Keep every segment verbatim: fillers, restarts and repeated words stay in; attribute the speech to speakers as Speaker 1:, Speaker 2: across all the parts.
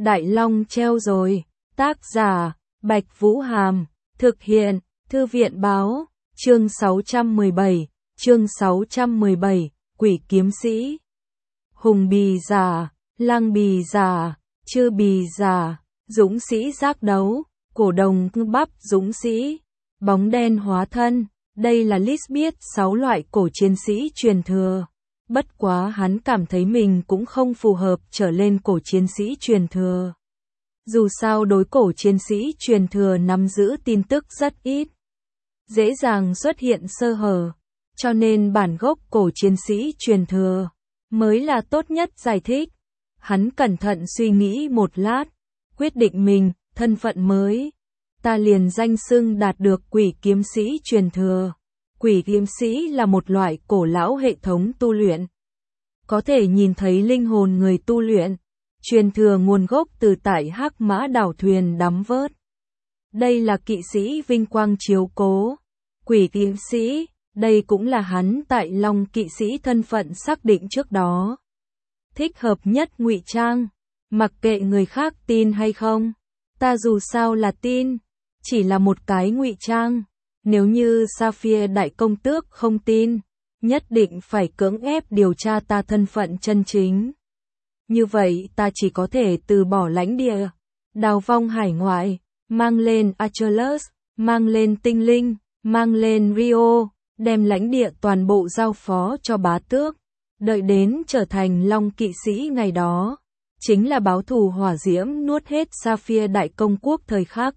Speaker 1: Đại Long treo rồi. Tác giả, Bạch Vũ Hàm. Thực hiện, Thư viện Báo. Chương sáu trăm mười bảy. Chương sáu trăm mười bảy. Quỷ kiếm sĩ. Hùng bì giả, lang bì giả, chư bì giả, dũng sĩ giác đấu, cổ đồng ngư bắp dũng sĩ, bóng đen hóa thân. Đây là list biết sáu loại cổ chiến sĩ truyền thừa. Bất quá hắn cảm thấy mình cũng không phù hợp trở lên cổ chiến sĩ truyền thừa. Dù sao đối cổ chiến sĩ truyền thừa nắm giữ tin tức rất ít, dễ dàng xuất hiện sơ hở, cho nên bản gốc cổ chiến sĩ truyền thừa mới là tốt nhất giải thích. Hắn cẩn thận suy nghĩ một lát, quyết định mình, thân phận mới. Ta liền danh xưng đạt được quỷ kiếm sĩ truyền thừa. Quỷ kiếm sĩ là một loại cổ lão hệ thống tu luyện, có thể nhìn thấy linh hồn người tu luyện, truyền thừa nguồn gốc từ tại Hắc Mã đảo thuyền đắm vớt. Đây là kỵ sĩ vinh quang chiếu cố. Quỷ kiếm sĩ, đây cũng là hắn tại Long kỵ sĩ thân phận xác định trước đó. Thích hợp nhất ngụy trang, mặc kệ người khác tin hay không, ta dù sao là tin, chỉ là một cái ngụy trang. Nếu như Sapphire đại công tước không tin, nhất định phải cưỡng ép điều tra ta thân phận chân chính. Như vậy ta chỉ có thể từ bỏ lãnh địa, đào vong hải ngoại, mang lên Achilles, mang lên tinh linh, mang lên Rio, đem lãnh địa toàn bộ giao phó cho bá tước. Đợi đến trở thành Long kỵ sĩ ngày đó, chính là báo thù hỏa diễm nuốt hết Sapphire đại công quốc thời khắc.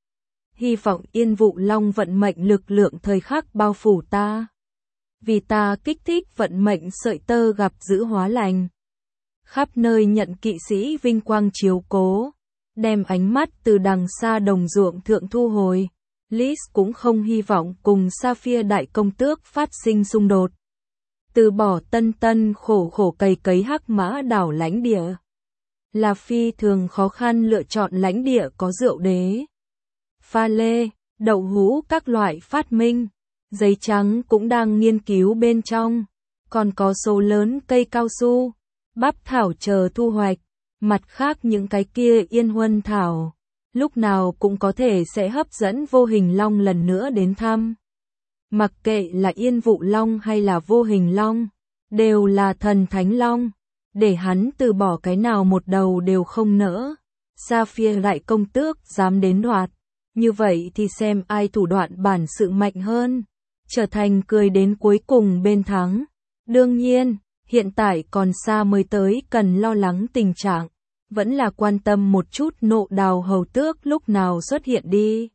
Speaker 1: Hy vọng Yên Vụ Long vận mệnh lực lượng thời khắc bao phủ ta. Vì ta kích thích vận mệnh sợi tơ gặp giữ hóa lành. Khắp nơi nhận kỵ sĩ vinh quang chiếu cố, đem ánh mắt từ đằng xa đồng ruộng thượng thu hồi. Liz cũng không hy vọng cùng Sapphire đại công tước phát sinh xung đột. Từ bỏ tân tân khổ khổ cày cấy Hắc Mã đảo lãnh địa, là phi thường khó khăn lựa chọn lãnh địa có rượu đế, pha lê, đậu hũ các loại phát minh, giấy trắng cũng đang nghiên cứu bên trong, còn có số lớn cây cao su, bắp thảo chờ thu hoạch, mặt khác những cái kia yên huân thảo, lúc nào cũng có thể sẽ hấp dẫn vô hình long lần nữa đến thăm. Mặc kệ là Yên Vụ Long hay là vô hình long, đều là thần thánh long, để hắn từ bỏ cái nào một đầu đều không nỡ. Sapphire đại công tước dám đến đoạt, như vậy thì xem ai thủ đoạn bản sự mạnh hơn, trở thành cười đến cuối cùng bên thắng. Đương nhiên, hiện tại còn xa mới tới cần lo lắng tình trạng, vẫn là quan tâm một chút Nộ Đào hầu tước lúc nào xuất hiện đi.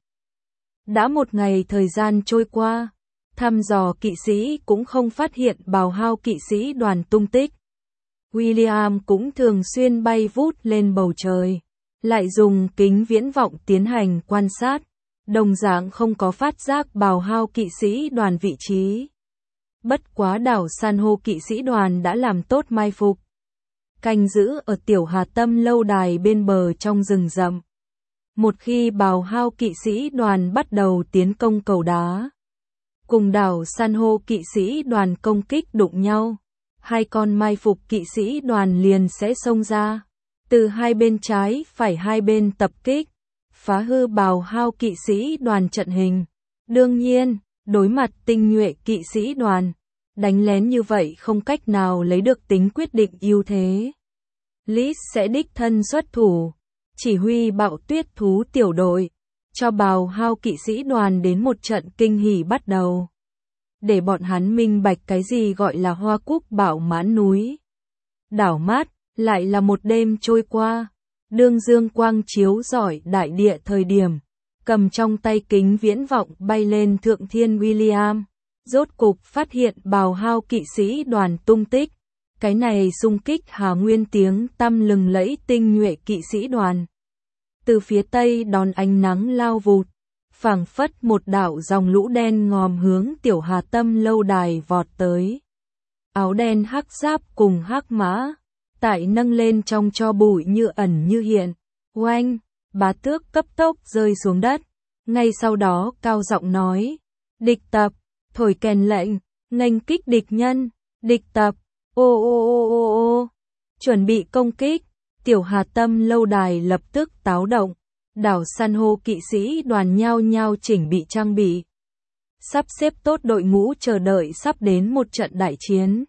Speaker 1: Đã một ngày thời gian trôi qua, thăm dò kỵ sĩ cũng không phát hiện Bào Hao kỵ sĩ đoàn tung tích. William cũng thường xuyên bay vút lên bầu trời, lại dùng kính viễn vọng tiến hành quan sát, đồng dạng không có phát giác Bào Hao kỵ sĩ đoàn vị trí. Bất quá đảo san hô kỵ sĩ đoàn đã làm tốt mai phục, canh giữ ở Tiểu Hà Tâm lâu đài bên bờ trong rừng rậm. Một khi Bào Hao kỵ sĩ đoàn bắt đầu tiến công cầu đá, cùng đảo san hô kỵ sĩ đoàn công kích đụng nhau, hai con mai phục kỵ sĩ đoàn liền sẽ xông ra, từ hai bên trái phải hai bên tập kích, phá hư Bào Hao kỵ sĩ đoàn trận hình. Đương nhiên, đối mặt tinh nhuệ kỵ sĩ đoàn, đánh lén như vậy không cách nào lấy được tính quyết định ưu thế. Liz sẽ đích thân xuất thủ, chỉ huy bạo tuyết thú tiểu đội, cho Bào Hao kỵ sĩ đoàn đến một trận kinh hỉ bắt đầu, để bọn hắn minh bạch cái gì gọi là hoa cúc bảo mãn núi. Đảo mát, lại là một đêm trôi qua, đương dương quang chiếu rọi đại địa thời điểm, cầm trong tay kính viễn vọng bay lên thượng thiên William, rốt cục phát hiện Bào Hao kỵ sĩ đoàn tung tích. Cái này xung kích Hà Nguyên tiếng tăm lừng lẫy tinh nhuệ kỵ sĩ đoàn, từ phía tây đón ánh nắng lao vụt, phảng phất một đạo dòng lũ đen ngòm hướng Tiểu Hà Tâm lâu đài vọt tới. Áo đen hắc giáp cùng hắc mã, tại nâng lên trong cho bụi như ẩn như hiện. Oanh, bá tước cấp tốc rơi xuống đất, ngay sau đó cao giọng nói, địch tập, thổi kèn lệnh, nghênh kích địch nhân, địch tập, ô ô ô ô ô, chuẩn bị công kích. Tiểu Hà Tâm lâu đài lập tức táo động, đảo san hô kỵ sĩ đoàn nhao nhao chỉnh bị trang bị. Sắp xếp tốt đội ngũ chờ đợi sắp đến một trận đại chiến.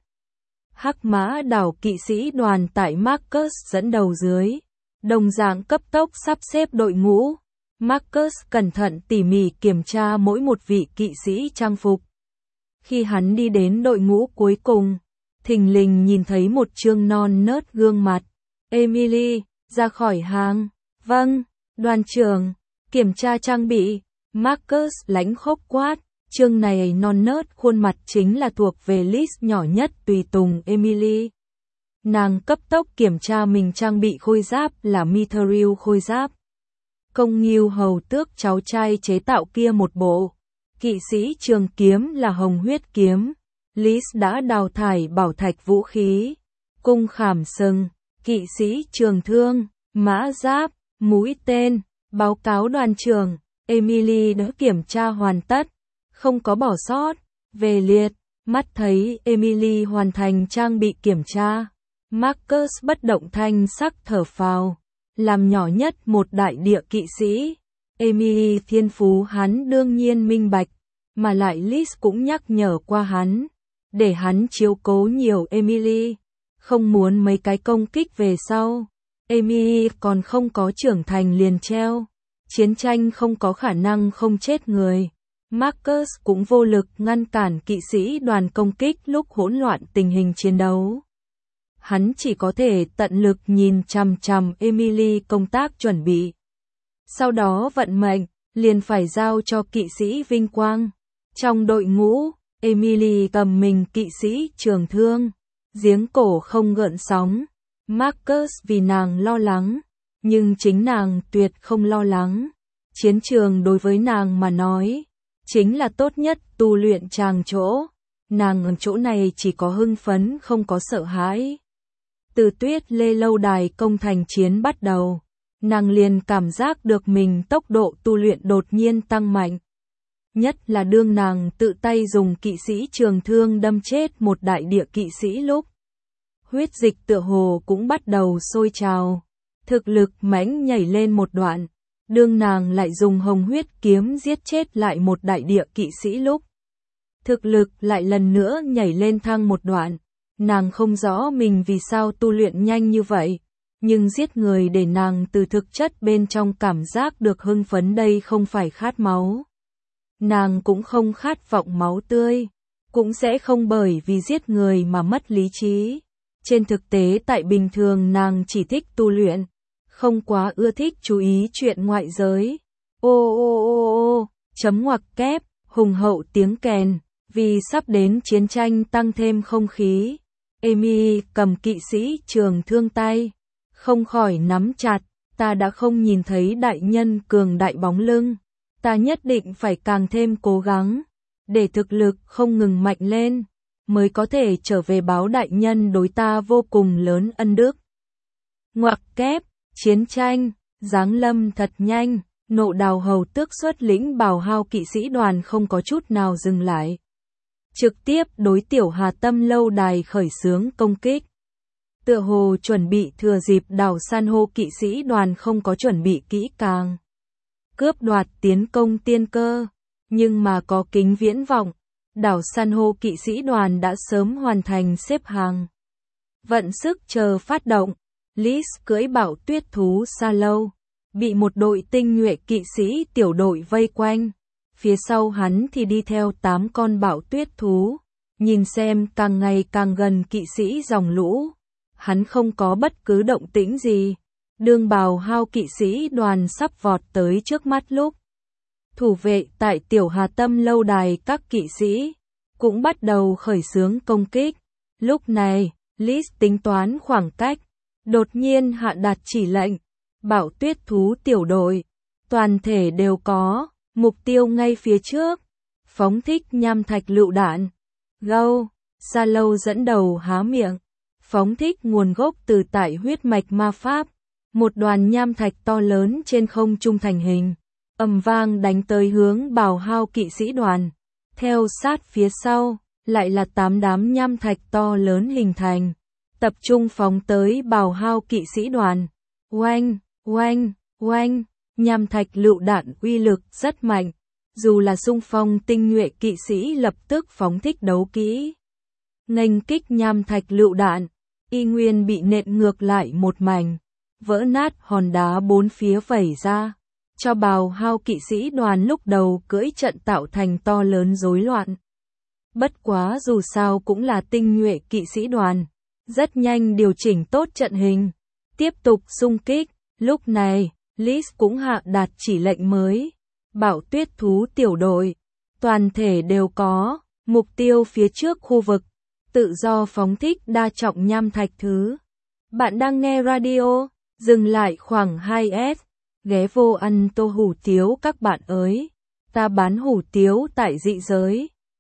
Speaker 1: Hắc Mã đảo kỵ sĩ đoàn tại Marcus dẫn đầu dưới, đồng dạng cấp tốc sắp xếp đội ngũ. Marcus cẩn thận tỉ mỉ kiểm tra mỗi một vị kỵ sĩ trang phục. Khi hắn đi đến đội ngũ cuối cùng, thình lình nhìn thấy một trương non nớt gương mặt. Emily, ra khỏi hàng. Vâng, đoàn trưởng, kiểm tra trang bị. Marcus lãnh khốc quát, trương này non nớt khuôn mặt chính là thuộc về list nhỏ nhất tùy tùng Emily. Nàng cấp tốc kiểm tra mình trang bị khôi giáp là Mithril khôi giáp. Công Nghiêu hầu tước cháu trai chế tạo kia một bộ. Kỵ sĩ trường kiếm là hồng huyết kiếm. Liz đã đào thải bảo thạch vũ khí. Cung khảm sừng, kỵ sĩ trường thương, mã giáp, mũi tên. Báo cáo đoàn trưởng, Emily đã kiểm tra hoàn tất, không có bỏ sót. Về liệt, mắt thấy Emily hoàn thành trang bị kiểm tra. Marcus bất động thanh sắc thở phào. Làm nhỏ nhất một đại địa kỵ sĩ, Emily thiên phú hắn đương nhiên minh bạch, mà lại Liz cũng nhắc nhở qua hắn, để hắn chiếu cố nhiều Emily, không muốn mấy cái công kích về sau. Emily còn không có trưởng thành liền treo, chiến tranh không có khả năng không chết người. Marcus cũng vô lực ngăn cản kỵ sĩ đoàn công kích lúc hỗn loạn tình hình chiến đấu. Hắn chỉ có thể tận lực nhìn chằm chằm Emily công tác chuẩn bị. Sau đó vận mệnh, liền phải giao cho kỵ sĩ vinh quang. Trong đội ngũ, Emily cầm mình kỵ sĩ trường thương, giếng cổ không gợn sóng. Marcus vì nàng lo lắng, nhưng chính nàng tuyệt không lo lắng. Chiến trường đối với nàng mà nói, chính là tốt nhất tu luyện tràng chỗ. Nàng ở chỗ này chỉ có hưng phấn không có sợ hãi. Từ Tuyết Lê lâu đài công thành chiến bắt đầu, nàng liền cảm giác được mình tốc độ tu luyện đột nhiên tăng mạnh. Nhất là đương nàng tự tay dùng kỵ sĩ trường thương đâm chết một đại địa kỵ sĩ lúc. Huyết dịch tựa hồ cũng bắt đầu sôi trào, thực lực mãnh nhảy lên một đoạn. Đương nàng lại dùng hồng huyết kiếm giết chết lại một đại địa kỵ sĩ lúc. Thực lực lại lần nữa nhảy lên thăng một đoạn. Nàng không rõ mình vì sao tu luyện nhanh như vậy, nhưng giết người để nàng từ thực chất bên trong cảm giác được hưng phấn, đây không phải khát máu. Nàng cũng không khát vọng máu tươi, cũng sẽ không bởi vì giết người mà mất lý trí. Trên thực tế tại bình thường nàng chỉ thích tu luyện, không quá ưa thích chú ý chuyện ngoại giới. Ô ô ô ô, chấm ngoặc kép, hùng hậu tiếng kèn, vì sắp đến chiến tranh tăng thêm không khí. Amy cầm kỵ sĩ trường thương tay, không khỏi nắm chặt, ta đã không nhìn thấy đại nhân cường đại bóng lưng, ta nhất định phải càng thêm cố gắng, để thực lực không ngừng mạnh lên, mới có thể trở về báo đại nhân đối ta vô cùng lớn ân đức. Ngoặc kép, chiến tranh, giáng lâm thật nhanh, Nộ Đào hầu tước xuất lĩnh Bào Hao kỵ sĩ đoàn không có chút nào dừng lại. Trực tiếp đối Tiểu Hà Tâm lâu đài khởi xướng công kích. Tựa hồ chuẩn bị thừa dịp đảo san hô kỵ sĩ đoàn không có chuẩn bị kỹ càng. Cướp đoạt tiến công tiên cơ, nhưng mà có kính viễn vọng, đảo san hô kỵ sĩ đoàn đã sớm hoàn thành xếp hàng. Vận sức chờ phát động, Liz cưỡi bảo tuyết thú xa lâu, bị một đội tinh nhuệ kỵ sĩ tiểu đội vây quanh. Phía sau hắn thì đi theo tám con bảo tuyết thú, nhìn xem càng ngày càng gần kỵ sĩ dòng lũ. Hắn không có bất cứ động tĩnh gì. Đương Bào Hao kỵ sĩ đoàn sắp vọt tới trước mắt lúc. Thủ vệ tại Tiểu Hà Tâm lâu đài các kỵ sĩ cũng bắt đầu khởi xướng công kích. Lúc này, Liz tính toán khoảng cách, đột nhiên hạ đạt chỉ lệnh. Bảo tuyết thú tiểu đội, toàn thể đều có mục tiêu ngay phía trước, phóng thích nham thạch lựu đạn. Gâu, Sa Lâu dẫn đầu há miệng, phóng thích nguồn gốc từ tại huyết mạch ma pháp. Một đoàn nham thạch to lớn trên không trung thành hình, ầm vang đánh tới hướng Bào Hao kỵ sĩ đoàn. Theo sát phía sau, lại là tám đám nham thạch to lớn hình thành. tập trung phóng tới bào hao kỵ sĩ đoàn. Oanh, oanh, oanh, nham thạch lựu đạn uy lực rất mạnh. Dù là xung phong tinh nhuệ kỵ sĩ lập tức phóng thích đấu kỹ. Nghênh kích nham thạch lựu đạn, y nguyên bị nện ngược lại một mảnh, vỡ nát hòn đá bốn phía vẩy ra, cho bào hao kỵ sĩ đoàn lúc đầu cưỡi trận tạo thành to lớn rối loạn. Bất quá dù sao cũng là tinh nhuệ kỵ sĩ đoàn, rất nhanh điều chỉnh tốt trận hình, tiếp tục xung kích. Lúc này, Lis cũng hạ đạt chỉ lệnh mới. Bão tuyết thú tiểu đội, toàn thể đều có mục tiêu phía trước khu vực, tự do phóng thích đa trọng nham thạch thứ. Bạn đang nghe radio, dừng lại khoảng hai S, ghé vô ăn tô hủ tiếu các bạn ơi. Ta bán hủ tiếu tại dị giới.